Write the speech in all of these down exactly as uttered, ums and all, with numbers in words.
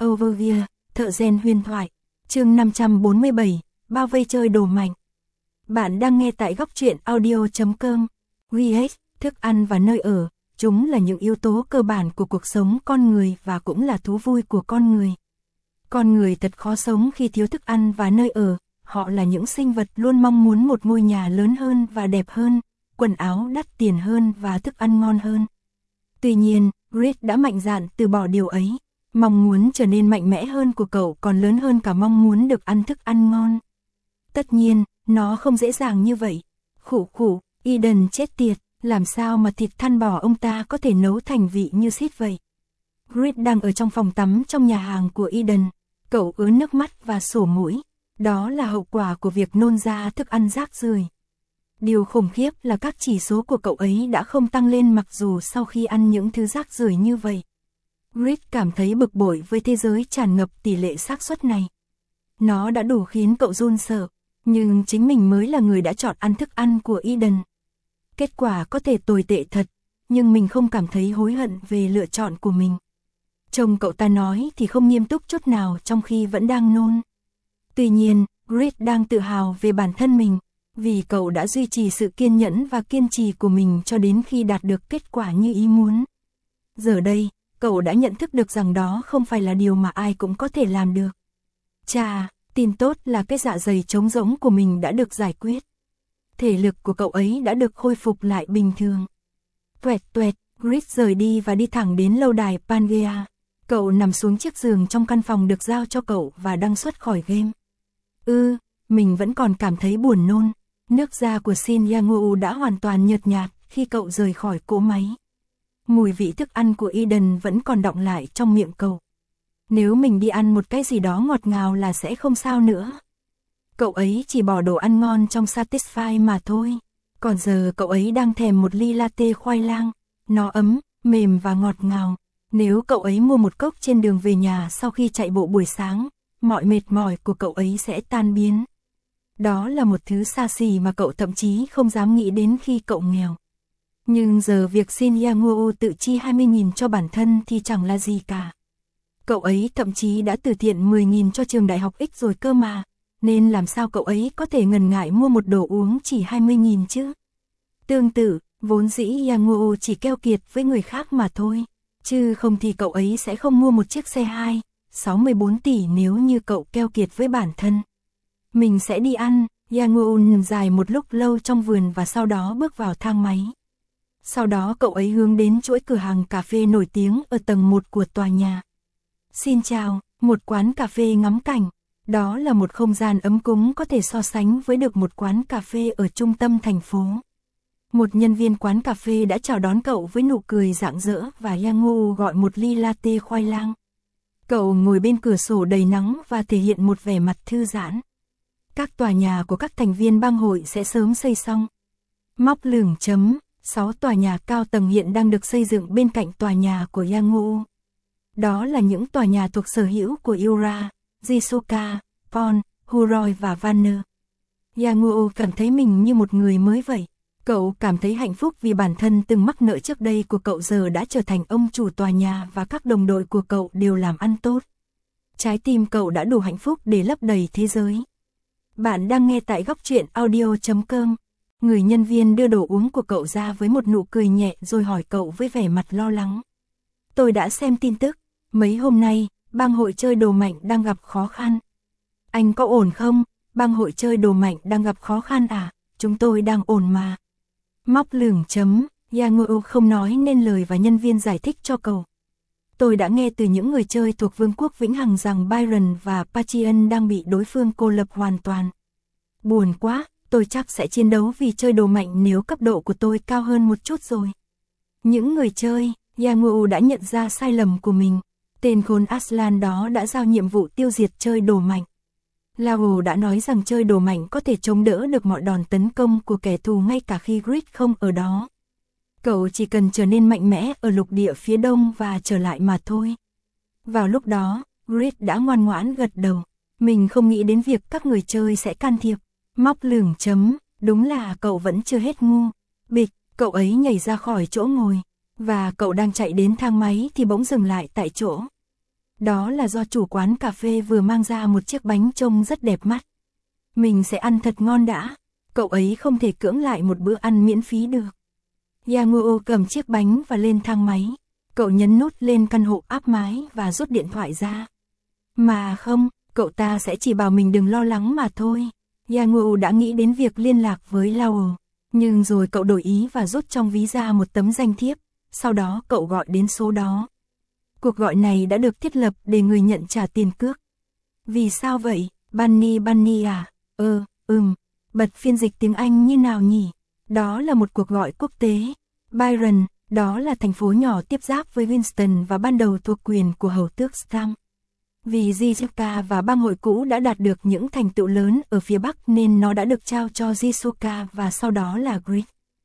Overview, thợ rèn huyền thoại, chương năm trăm bốn mươi bảy, bao vây chơi đồ mạnh. Bạn đang nghe tại góc truyện audio chấm com. vê hát, thức ăn và nơi ở, chúng là những yếu tố cơ bản của cuộc sống con người và cũng là thú vui của con người. Con người thật khó sống khi thiếu thức ăn và nơi ở, họ là những sinh vật luôn mong muốn một ngôi nhà lớn hơn và đẹp hơn, quần áo đắt tiền hơn và thức ăn ngon hơn. Tuy nhiên, Reed đã mạnh dạn từ bỏ điều ấy. Mong muốn trở nên mạnh mẽ hơn của cậu còn lớn hơn cả mong muốn được ăn thức ăn ngon. Tất nhiên, nó không dễ dàng như vậy. Khủ khủ, Eden chết tiệt, làm sao mà thịt thăn bò ông ta có thể nấu thành vị như xít vậy. Reed đang ở trong phòng tắm trong nhà hàng của Eden. Cậu ứa nước mắt và sổ mũi. Đó là hậu quả của việc nôn ra thức ăn rác rưởi. Điều khủng khiếp là các chỉ số của cậu ấy đã không tăng lên mặc dù sau khi ăn những thứ rác rưởi như vậy. Reed cảm thấy bực bội với thế giới tràn ngập tỷ lệ xác suất này. Nó đã đủ khiến cậu run sợ, nhưng chính mình mới là người đã chọn ăn thức ăn của Eden. Kết quả có thể tồi tệ thật, nhưng mình không cảm thấy hối hận về lựa chọn của mình. Chồng cậu ta nói thì không nghiêm túc chút nào trong khi vẫn đang nôn. Tuy nhiên, Reed đang tự hào về bản thân mình, vì cậu đã duy trì sự kiên nhẫn và kiên trì của mình cho đến khi đạt được kết quả như ý muốn. Giờ đây, cậu đã nhận thức được rằng đó không phải là điều mà ai cũng có thể làm được. Chà, tin tốt là cái dạ dày trống rỗng của mình đã được giải quyết. Thể lực của cậu ấy đã được khôi phục lại bình thường. Tuẹt tuẹt, Reed rời đi và đi thẳng đến lâu đài Pangea. Cậu nằm xuống chiếc giường trong căn phòng được giao cho cậu và đăng xuất khỏi game. Ư, ừ, mình vẫn còn cảm thấy buồn nôn. Nước da của Shin Yang-woo đã hoàn toàn nhợt nhạt khi cậu rời khỏi cỗ máy. Mùi vị thức ăn của Eden vẫn còn đọng lại trong miệng cậu. Nếu mình đi ăn một cái gì đó ngọt ngào là sẽ không sao nữa. Cậu ấy chỉ bỏ đồ ăn ngon trong Satisfy mà thôi. Còn giờ cậu ấy đang thèm một ly latte khoai lang. Nó ấm, mềm và ngọt ngào. Nếu cậu ấy mua một cốc trên đường về nhà sau khi chạy bộ buổi sáng, mọi mệt mỏi của cậu ấy sẽ tan biến. Đó là một thứ xa xỉ mà cậu thậm chí không dám nghĩ đến khi cậu nghèo. Nhưng giờ việc Shin Yang-woo tự chi hai mươi nghìn cho bản thân thì chẳng là gì cả. Cậu ấy thậm chí đã từ thiện mười nghìn cho trường đại học X rồi cơ mà, nên làm sao cậu ấy có thể ngần ngại mua một đồ uống chỉ hai mươi nghìn chứ? Tương tự, vốn dĩ Yang-woo chỉ keo kiệt với người khác mà thôi, chứ không thì cậu ấy sẽ không mua một chiếc xe hai, sáu mươi bốn tỷ nếu như cậu keo kiệt với bản thân. Mình sẽ đi ăn, Yang-woo nằm dài một lúc lâu trong vườn và sau đó bước vào thang máy. Sau đó cậu ấy hướng đến chuỗi cửa hàng cà phê nổi tiếng ở tầng một của tòa nhà. Xin chào, một quán cà phê ngắm cảnh. Đó là một không gian ấm cúng có thể so sánh với được một quán cà phê ở trung tâm thành phố. Một nhân viên quán cà phê đã chào đón cậu với nụ cười rạng rỡ và Yang-woo gọi một ly latte khoai lang. Cậu ngồi bên cửa sổ đầy nắng và thể hiện một vẻ mặt thư giãn. Các tòa nhà của các thành viên bang hội sẽ sớm xây xong. Móc lửng chấm. Sáu tòa nhà cao tầng hiện đang được xây dựng bên cạnh tòa nhà của Yang-woo. Đó là những tòa nhà thuộc sở hữu của Yura, Jisuka, Pon, Huroi và Vanner. Yang-woo cảm thấy mình như một người mới vậy. Cậu cảm thấy hạnh phúc vì bản thân từng mắc nợ trước đây của cậu giờ đã trở thành ông chủ tòa nhà và các đồng đội của cậu đều làm ăn tốt. Trái tim cậu đã đủ hạnh phúc để lấp đầy thế giới. Bạn đang nghe tại góc truyện audio chấm com. Người nhân viên đưa đồ uống của cậu ra với một nụ cười nhẹ rồi hỏi cậu với vẻ mặt lo lắng. Tôi đã xem tin tức, mấy hôm nay, bang hội chơi đồ mạnh đang gặp khó khăn. Anh có ổn không? Bang hội chơi đồ mạnh đang gặp khó khăn à? Chúng tôi đang ổn mà. Móc lửng chấm, Yang-woo không nói nên lời và nhân viên giải thích cho cậu. Tôi đã nghe từ những người chơi thuộc Vương quốc Vĩnh Hằng rằng Byron và Pachian đang bị đối phương cô lập hoàn toàn. Buồn quá. Tôi chắc sẽ chiến đấu vì chơi đồ mạnh nếu cấp độ của tôi cao hơn một chút rồi. Những người chơi, Yang-woo đã nhận ra sai lầm của mình. Tên khốn Aslan đó đã giao nhiệm vụ tiêu diệt chơi đồ mạnh. Lao đã nói rằng chơi đồ mạnh có thể chống đỡ được mọi đòn tấn công của kẻ thù ngay cả khi Reed không ở đó. Cậu chỉ cần trở nên mạnh mẽ ở lục địa phía đông và trở lại mà thôi. Vào lúc đó, Reed đã ngoan ngoãn gật đầu. Mình không nghĩ đến việc các người chơi sẽ can thiệp. Móc lửng chấm, đúng là cậu vẫn chưa hết ngu. Bịch, cậu ấy nhảy ra khỏi chỗ ngồi, và cậu đang chạy đến thang máy thì bỗng dừng lại tại chỗ. Đó là do chủ quán cà phê vừa mang ra một chiếc bánh trông rất đẹp mắt. Mình sẽ ăn thật ngon đã. Cậu ấy không thể cưỡng lại một bữa ăn miễn phí được. Yang-woo cầm chiếc bánh và lên thang máy. Cậu nhấn nút lên căn hộ áp mái và rút điện thoại ra. Mà không, cậu ta sẽ chỉ bảo mình đừng lo lắng mà thôi. Yang-woo đã nghĩ đến việc liên lạc với Lao, nhưng rồi cậu đổi ý và rút trong ví ra một tấm danh thiếp. Sau đó cậu gọi đến số đó. Cuộc gọi này đã được thiết lập để người nhận trả tiền cước. Vì sao vậy? Bunny Bunny à? Ờ, ừm. Bật phiên dịch tiếng Anh như nào nhỉ? Đó là một cuộc gọi quốc tế. Byron, đó là thành phố nhỏ tiếp giáp với Winston và ban đầu thuộc quyền của hầu tước Stam. Vì Jisuka và bang hội cũ đã đạt được những thành tựu lớn ở phía Bắc nên nó đã được trao cho Jisuka và sau đó là Grid.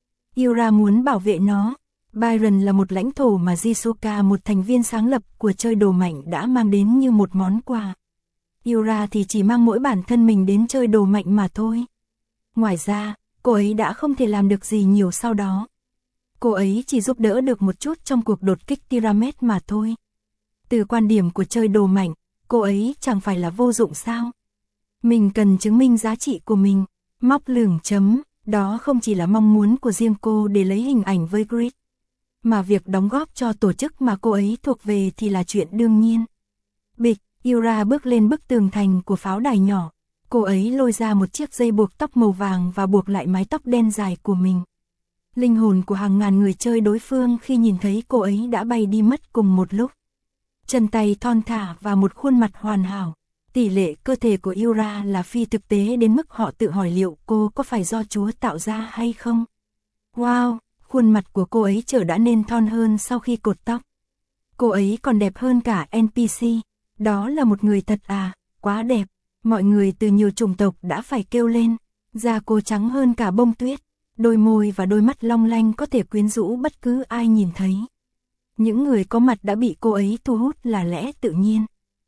Yura muốn bảo vệ nó. Byron là một lãnh thổ mà Jisuka, một thành viên sáng lập của chơi đồ mạnh, đã mang đến như một món quà. Yura thì chỉ mang mỗi bản thân mình đến chơi đồ mạnh mà thôi. Ngoài ra, cô ấy đã không thể làm được gì nhiều sau đó. Cô ấy chỉ giúp đỡ được một chút trong cuộc đột kích Tyrannet mà thôi. Từ quan điểm của chơi đồ mạnh, cô ấy chẳng phải là vô dụng sao? Mình cần chứng minh giá trị của mình. Móc lửng chấm, đó không chỉ là mong muốn của riêng cô để lấy hình ảnh với Grid, mà việc đóng góp cho tổ chức mà cô ấy thuộc về thì là chuyện đương nhiên. Bịch, Yura bước lên bức tường thành của pháo đài nhỏ. Cô ấy lôi ra một chiếc dây buộc tóc màu vàng và buộc lại mái tóc đen dài của mình. Linh hồn của hàng ngàn người chơi đối phương khi nhìn thấy cô ấy đã bay đi mất cùng một lúc. Chân tay thon thả và một khuôn mặt hoàn hảo. Tỷ lệ cơ thể của Yura là phi thực tế đến mức họ tự hỏi liệu cô có phải do Chúa tạo ra hay không. Wow, khuôn mặt của cô ấy trở đã nên thon hơn sau khi cột tóc. Cô ấy còn đẹp hơn cả en pê xê. Đó là một người thật à, quá đẹp. Mọi người từ nhiều chủng tộc đã phải kêu lên. Da cô trắng hơn cả bông tuyết. Đôi môi và đôi mắt long lanh có thể quyến rũ bất cứ ai nhìn thấy. Những người có mặt đã bị cô ấy thu hút là lẽ tự nhiên.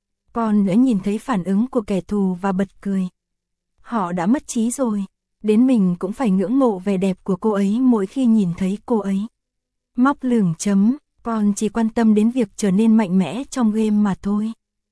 Con đã nhìn thấy phản ứng của kẻ thù và bật cười. Họ đã mất trí rồi. Đến mình cũng phải ngưỡng mộ vẻ đẹp của cô ấy mỗi khi nhìn thấy cô ấy. Móc lửng chấm, con chỉ quan tâm đến việc trở nên mạnh mẽ trong game mà thôi.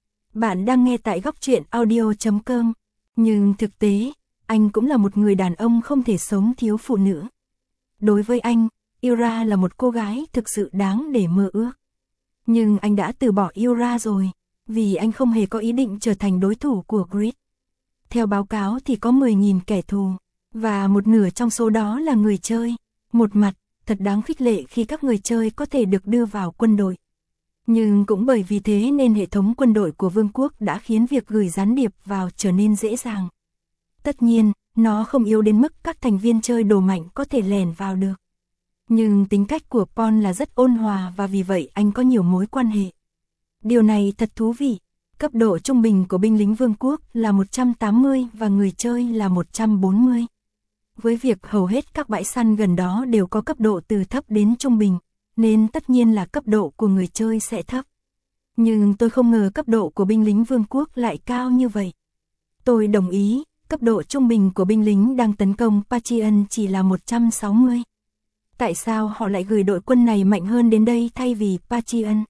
Bạn đang nghe tại góc truyện audio chấm com. Nhưng thực tế, anh cũng là một người đàn ông không thể sống thiếu phụ nữ. Đối với anh, Yura là một cô gái thực sự đáng để mơ ước. Nhưng anh đã từ bỏ Yura rồi, vì anh không hề có ý định trở thành đối thủ của Grid. Theo báo cáo thì có mười nghìn kẻ thù, và một nửa trong số đó là người chơi. Một mặt, thật đáng khích lệ khi các người chơi có thể được đưa vào quân đội. Nhưng cũng bởi vì thế nên hệ thống quân đội của vương quốc đã khiến việc gửi gián điệp vào trở nên dễ dàng. Tất nhiên, nó không yếu đến mức các thành viên chơi đồ mạnh có thể lẻn vào được. Nhưng tính cách của Paul là rất ôn hòa và vì vậy anh có nhiều mối quan hệ. Điều này thật thú vị. Cấp độ trung bình của binh lính vương quốc là một trăm tám mươi và người chơi là một trăm bốn mươi. Với việc hầu hết các bãi săn gần đó đều có cấp độ từ thấp đến trung bình, nên tất nhiên là cấp độ của người chơi sẽ thấp. Nhưng tôi không ngờ cấp độ của binh lính vương quốc lại cao như vậy. Tôi đồng ý, cấp độ trung bình của binh lính đang tấn công Pachian chỉ là một trăm sáu mươi. Tại sao họ lại gửi đội quân này mạnh hơn đến đây thay vì Pachian?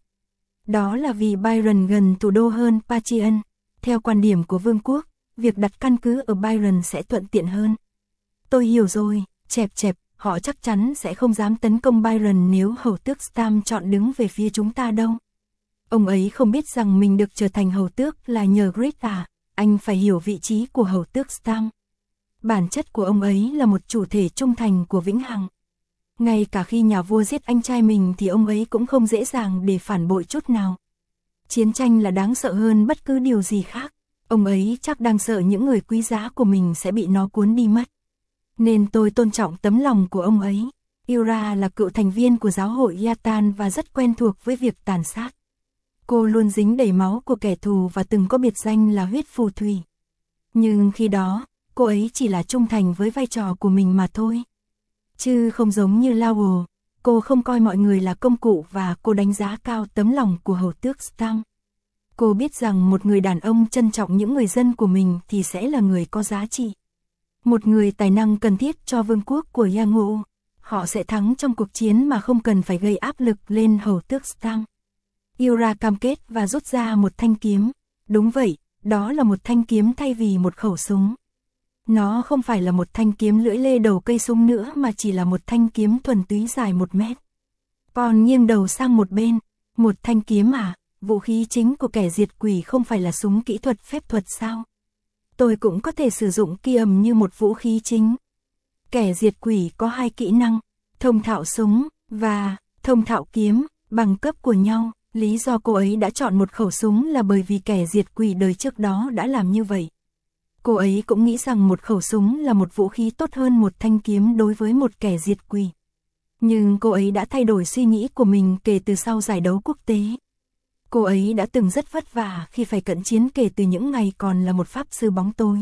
Đó là vì Byron gần thủ đô hơn Pachian. Theo quan điểm của vương quốc, việc đặt căn cứ ở Byron sẽ thuận tiện hơn. Tôi hiểu rồi, chẹp chẹp, họ chắc chắn sẽ không dám tấn công Byron nếu hầu tước Stam chọn đứng về phía chúng ta đâu. Ông ấy không biết rằng mình được trở thành hầu tước là nhờ Grid à, anh phải hiểu vị trí của hầu tước Stam. Bản chất của ông ấy là một chủ thể trung thành của vĩnh hằng. Ngay cả khi nhà vua giết anh trai mình thì ông ấy cũng không dễ dàng để phản bội chút nào. Chiến tranh là đáng sợ hơn bất cứ điều gì khác. Ông ấy chắc đang sợ những người quý giá của mình sẽ bị nó cuốn đi mất. Nên tôi tôn trọng tấm lòng của ông ấy. Yura là cựu thành viên của giáo hội Yatan và rất quen thuộc với việc tàn sát. Cô luôn dính đầy máu của kẻ thù và từng có biệt danh là huyết phù thủy. Nhưng khi đó, cô ấy chỉ là trung thành với vai trò của mình mà thôi. Chứ không giống như Lao, cô không coi mọi người là công cụ và cô đánh giá cao tấm lòng của hầu tước Stam. Cô biết rằng một người đàn ông trân trọng những người dân của mình thì sẽ là người có giá trị. Một người tài năng cần thiết cho vương quốc của Yang-woo. Họ sẽ thắng trong cuộc chiến mà không cần phải gây áp lực lên hầu tước Stam. Yura cam kết và rút ra một thanh kiếm. Đúng vậy, đó là một thanh kiếm thay vì một khẩu súng. Nó không phải là một thanh kiếm lưỡi lê đầu cây súng nữa mà chỉ là một thanh kiếm thuần túy dài một mét. Còn nghiêng đầu sang một bên, một thanh kiếm à, vũ khí chính của kẻ diệt quỷ không phải là súng kỹ thuật phép thuật sao? Tôi cũng có thể sử dụng ki ầm như một vũ khí chính. Kẻ diệt quỷ có hai kỹ năng, thông thạo súng và thông thạo kiếm, bằng cấp của nhau. Lý do cô ấy đã chọn một khẩu súng là bởi vì kẻ diệt quỷ đời trước đó đã làm như vậy. Cô ấy cũng nghĩ rằng một khẩu súng là một vũ khí tốt hơn một thanh kiếm đối với một kẻ diệt quỷ. Nhưng cô ấy đã thay đổi suy nghĩ của mình kể từ sau giải đấu quốc tế. Cô ấy đã từng rất vất vả khi phải cận chiến kể từ những ngày còn là một pháp sư bóng tối.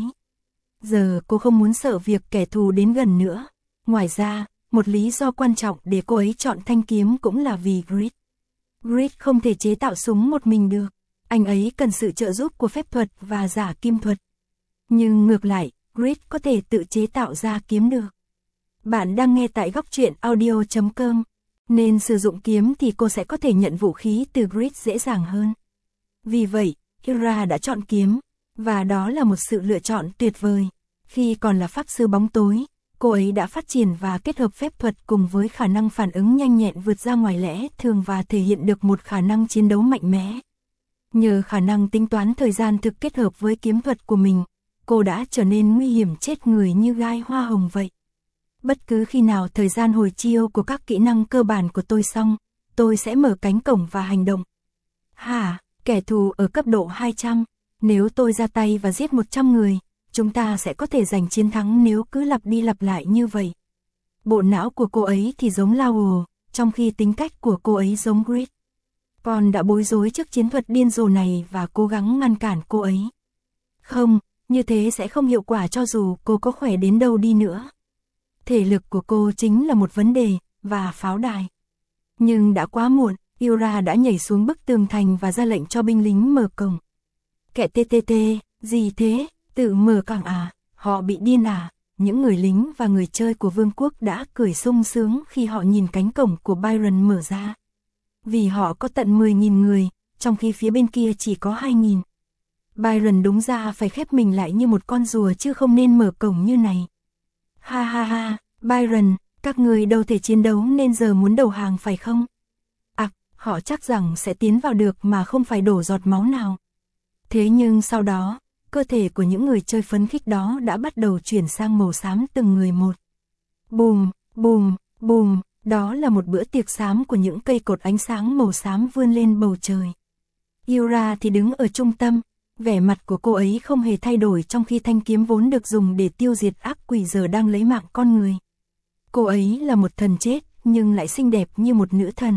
Giờ cô không muốn sợ việc kẻ thù đến gần nữa. Ngoài ra, một lý do quan trọng để cô ấy chọn thanh kiếm cũng là vì Grid. Grid không thể chế tạo súng một mình được. Anh ấy cần sự trợ giúp của phép thuật và giả kim thuật. Nhưng ngược lại, Grid có thể tự chế tạo ra kiếm được. Bạn đang nghe tại góc truyện audio chấm com. Nên sử dụng kiếm thì cô sẽ có thể nhận vũ khí từ Grid dễ dàng hơn. Vì vậy, Yura đã chọn kiếm. Và đó là một sự lựa chọn tuyệt vời. Khi còn là pháp sư bóng tối, cô ấy đã phát triển và kết hợp phép thuật cùng với khả năng phản ứng nhanh nhẹn vượt ra ngoài lẽ thường và thể hiện được một khả năng chiến đấu mạnh mẽ. Nhờ khả năng tính toán thời gian thực kết hợp với kiếm thuật của mình, cô đã trở nên nguy hiểm chết người như gai hoa hồng vậy. Bất cứ khi nào thời gian hồi chiêu của các kỹ năng cơ bản của tôi xong, tôi sẽ mở cánh cổng và hành động. Hả, kẻ thù ở cấp độ hai trăm, nếu tôi ra tay và giết một trăm người, chúng ta sẽ có thể giành chiến thắng nếu cứ lặp đi lặp lại như vậy. Bộ não của cô ấy thì giống Lowell, trong khi tính cách của cô ấy giống Grid. Con đã bối rối trước chiến thuật điên rồ này và cố gắng ngăn cản cô ấy. Không, như thế sẽ không hiệu quả cho dù cô có khỏe đến đâu đi nữa. Thể lực của cô chính là một vấn đề, và pháo đài. Nhưng đã quá muộn, Yura đã nhảy xuống bức tường thành và ra lệnh cho binh lính mở cổng. Kẻ tê tê tê, gì thế, tự mở cổng à, họ bị điên à, những người lính và người chơi của vương quốc đã cười sung sướng khi họ nhìn cánh cổng của Byron mở ra. Vì họ có tận mười nghìn người, trong khi phía bên kia chỉ có hai nghìn. Byron đúng ra phải khép mình lại như một con rùa chứ không nên mở cổng như này. Ha ha ha, Byron, các người đâu thể chiến đấu nên giờ muốn đầu hàng phải không? À, họ chắc rằng sẽ tiến vào được mà không phải đổ giọt máu nào. Thế nhưng sau đó, cơ thể của những người chơi phấn khích đó đã bắt đầu chuyển sang màu xám từng người một. Bùm, bùm, bùm, đó là một bữa tiệc xám của những cây cột ánh sáng màu xám vươn lên bầu trời. Yura thì đứng ở trung tâm, vẻ mặt của cô ấy không hề thay đổi trong khi thanh kiếm vốn được dùng để tiêu diệt ác quỷ giờ đang lấy mạng con người. Cô ấy là một thần chết, nhưng lại xinh đẹp như một nữ thần.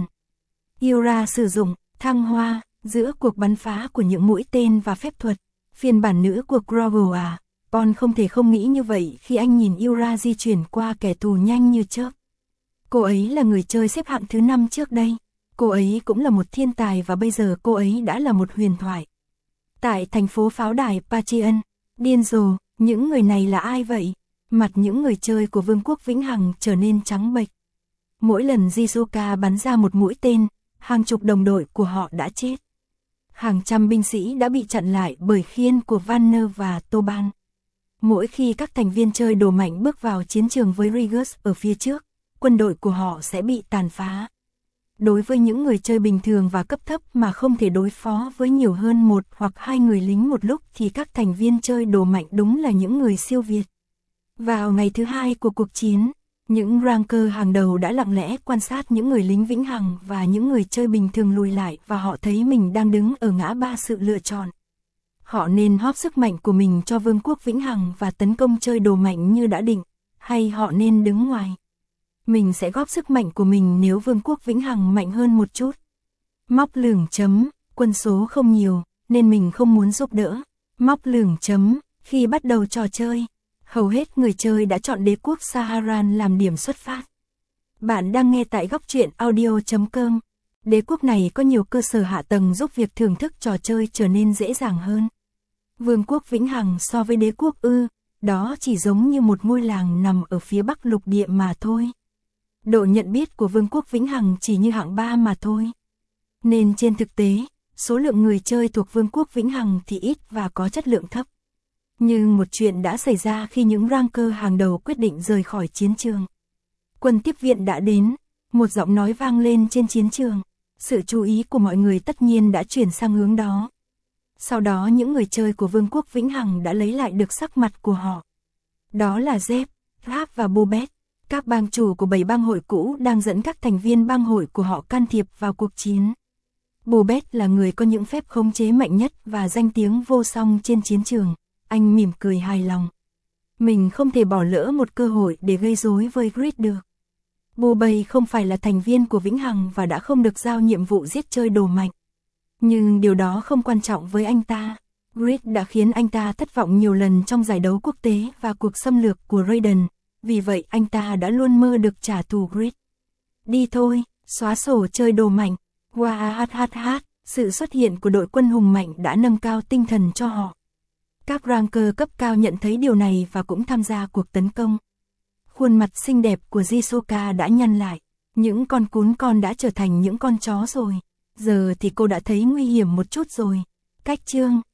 Yura sử dụng thăng hoa giữa cuộc bắn phá của những mũi tên và phép thuật. Phiên bản nữ của Grovel à, con không thể không nghĩ như vậy khi anh nhìn Yura di chuyển qua kẻ thù nhanh như chớp. Cô ấy là người chơi xếp hạng thứ năm trước đây. Cô ấy cũng là một thiên tài và bây giờ cô ấy đã là một huyền thoại. Tại thành phố pháo đài Patreon, điên rồ, những người này là ai vậy? Mặt những người chơi của Vương quốc Vĩnh Hằng trở nên trắng bệch. Mỗi lần Jizuka bắn ra một mũi tên, hàng chục đồng đội của họ đã chết. Hàng trăm binh sĩ đã bị chặn lại bởi khiên của Vanner và Toban. Mỗi khi các thành viên chơi đồ mạnh bước vào chiến trường với Rigus ở phía trước, quân đội của họ sẽ bị tàn phá. Đối với những người chơi bình thường và cấp thấp mà không thể đối phó với nhiều hơn một hoặc hai người lính một lúc thì các thành viên chơi đồ mạnh đúng là những người siêu việt. Vào ngày thứ hai của cuộc chiến, những ranker hàng đầu đã lặng lẽ quan sát những người lính vĩnh hằng và những người chơi bình thường lùi lại và họ thấy mình đang đứng ở ngã ba sự lựa chọn. Họ nên hóp sức mạnh của mình cho Vương quốc Vĩnh Hằng và tấn công chơi đồ mạnh như đã định, hay họ nên đứng ngoài. Mình sẽ góp sức mạnh của mình nếu Vương quốc Vĩnh Hằng mạnh hơn một chút. Móc lửng chấm, quân số không nhiều, nên mình không muốn giúp đỡ. Móc lửng chấm, khi bắt đầu trò chơi, hầu hết người chơi đã chọn đế quốc Saharan làm điểm xuất phát. Bạn đang nghe tại góc truyện audio chấm com. Đế quốc này có nhiều cơ sở hạ tầng giúp việc thưởng thức trò chơi trở nên dễ dàng hơn. Vương quốc Vĩnh Hằng so với đế quốc ư, đó chỉ giống như một ngôi làng nằm ở phía bắc lục địa mà thôi. Độ nhận biết của Vương quốc Vĩnh Hằng chỉ như hạng ba mà thôi. Nên trên thực tế, số lượng người chơi thuộc Vương quốc Vĩnh Hằng thì ít và có chất lượng thấp. Nhưng một chuyện đã xảy ra khi những ranker hàng đầu quyết định rời khỏi chiến trường. Quân tiếp viện đã đến, một giọng nói vang lên trên chiến trường. Sự chú ý của mọi người tất nhiên đã chuyển sang hướng đó. Sau đó những người chơi của Vương quốc Vĩnh Hằng đã lấy lại được sắc mặt của họ. Đó là Zeb, Rap và Bobet. Các bang chủ của bảy bang hội cũ đang dẫn các thành viên bang hội của họ can thiệp vào cuộc chiến. Bobet là người có những phép khống chế mạnh nhất và danh tiếng vô song trên chiến trường. Anh mỉm cười hài lòng. Mình không thể bỏ lỡ một cơ hội để gây rối với Grid được. Bobet không phải là thành viên của Vĩnh Hằng và đã không được giao nhiệm vụ giết chơi đồ mạnh. Nhưng điều đó không quan trọng với anh ta. Grid đã khiến anh ta thất vọng nhiều lần trong giải đấu quốc tế và cuộc xâm lược của Raiden. Vì vậy anh ta đã luôn mơ được trả thù Grid. Đi thôi, xóa sổ chơi đồ mạnh. Wahahaha, sự xuất hiện của đội quân hùng mạnh đã nâng cao tinh thần cho họ. Các ranker cấp cao nhận thấy điều này và cũng tham gia cuộc tấn công. Khuôn mặt xinh đẹp của Jisoka đã nhăn lại. Những con cún con đã trở thành những con chó rồi. Giờ thì cô đã thấy nguy hiểm một chút rồi. Cách chương